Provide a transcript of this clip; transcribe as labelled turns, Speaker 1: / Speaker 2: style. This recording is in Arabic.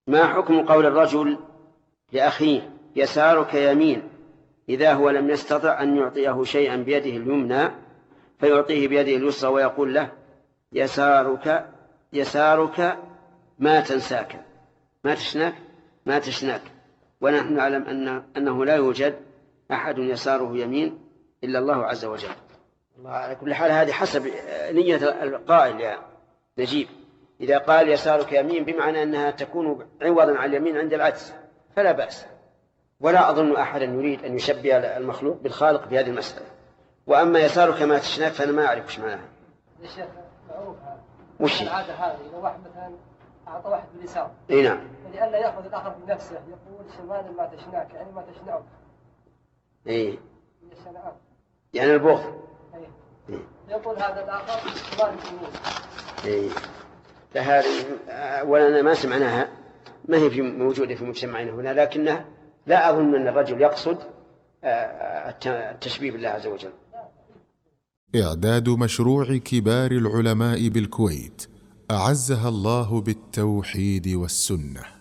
Speaker 1: ما حكم قول الرجل لأخيه يسارك يمين إذا هو لم يستطع أن يعطيه شيئا بيده اليمنى فيعطيه بيده اليسرى ويقول له يسارك ما تنساك ما تشناك، ونحن نعلم أنه لا يوجد أحد يساره يمين إلا الله عز وجل. الله على كل حال هذه حسب نية القائل يا نجيب. إذا قال يسارك يمين بمعنى أنها تكون عوضا عن اليمين عند العجز فلا بأس، ولا أظن أحدا يريد أن يشبه المخلوق بالخالق في هذه المسألة. وأما يسارك ما تشناك فأنا ما أعرف وش معناها.
Speaker 2: يا شيخ معروف
Speaker 1: وش
Speaker 2: العادة هذه، إذا واحد مثلا أعطى واحد باليسار
Speaker 1: نعم،
Speaker 2: لئلا يأخذ الآخر بنفسه يقول شمال ما تشناك يعني ما تشنعك.
Speaker 1: يعني البغض.
Speaker 2: يقول هذا الآخر شمال اليمين.
Speaker 1: فهذه ولا ما سمعناها، ما هي موجودة في مجتمعنا هنا، لكنها لا أظن أن الرجل يقصد التشبيه بالله عز وجل.
Speaker 3: إعداد مشروع كبار العلماء بالكويت أعزها الله بالتوحيد والسنة.